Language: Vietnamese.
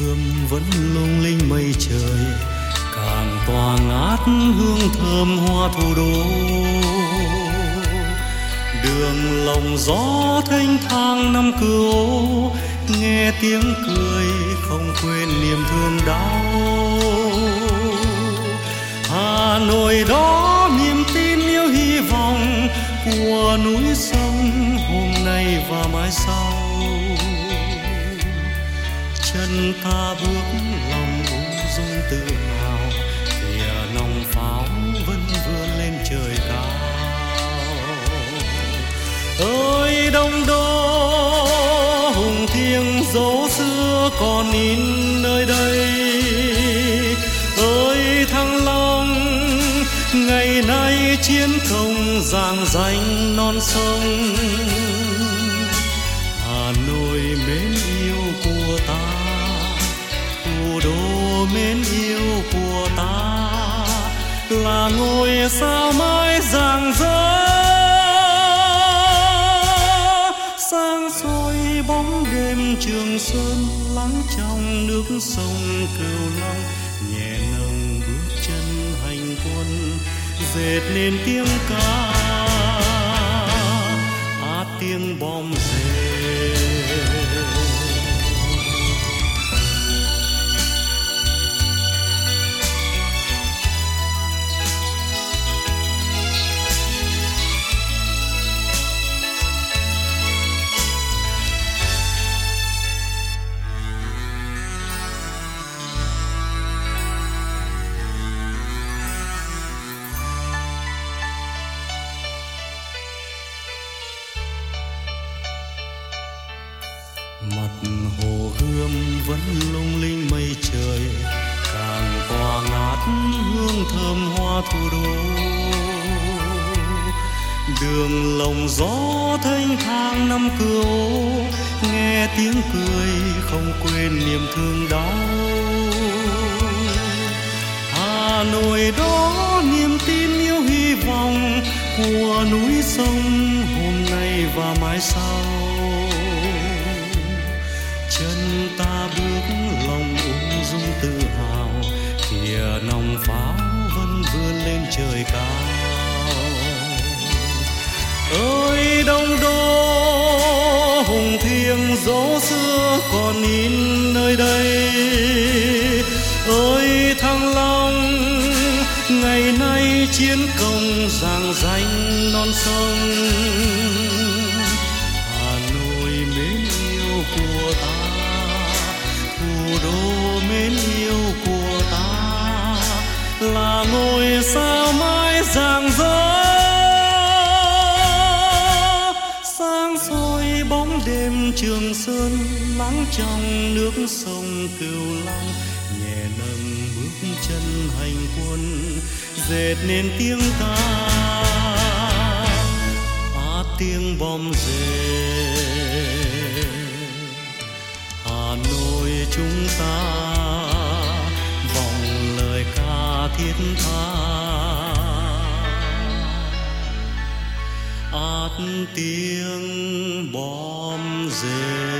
hương vẫn lung linh mây trời, càng tỏa ngát hương thơm hoa thủ đô. Đường lòng gió thênh thang năm cửu, nghe tiếng cười không quên niềm thương đau. Hà Nội đó niềm tin yêu hy vọng của núi sông hôm nay và mai sau. Chân ta bước lòng ung dung tự hào, kìa nòng pháo vẫn vươn lên trời cao. Ơi Đông Đô hùng thiêng dấu xưa còn in nơi đây. Ơi Thăng Long ngày nay chiến công rạng danh non sông. Hà Nội mến yêu của ta, thủ đô mến yêu của ta, là ngôi sao mãi rạng rỡ. Sáng soi bóng đêm Trường Sơn lắng trong nước sông Cửu Long. Nhẹ nâng bước chân hành quân, dệt nên tiếng ca tiếng bom rền. Mặt hồ Gươm vẫn lung linh mây trời, càng tỏa ngát hương thơm hoa thủ đô. Đường lồng gió thênh thang năm cửu, nghe tiếng cười không quên niềm thương đau. Hà Nội đó niềm tin yêu hy vọng của núi sông hôm nay và mai sau. Chân ta bước lòng ung dung tự hào, kìa nòng pháo vẫn vươn lên trời cao. Ơi Đông Đô hùng thiêng dấu xưa còn in nơi đây. Ơi Thăng Long ngày nay chiến công rạng danh non sông. Hà Nội mến yêu của ta, thủ đô mến yêu của ta, là ngôi sao mãi rạng rỡ. Sáng soi bóng đêm Trường Sơn lắng trong nước sông Cửu Long. Nhẹ nâng bước chân hành quân, dệt nên tiếng ca tiếng bom rền. Hà Nội chúng ta vọng lời ca thiết tha tiếng bom rền.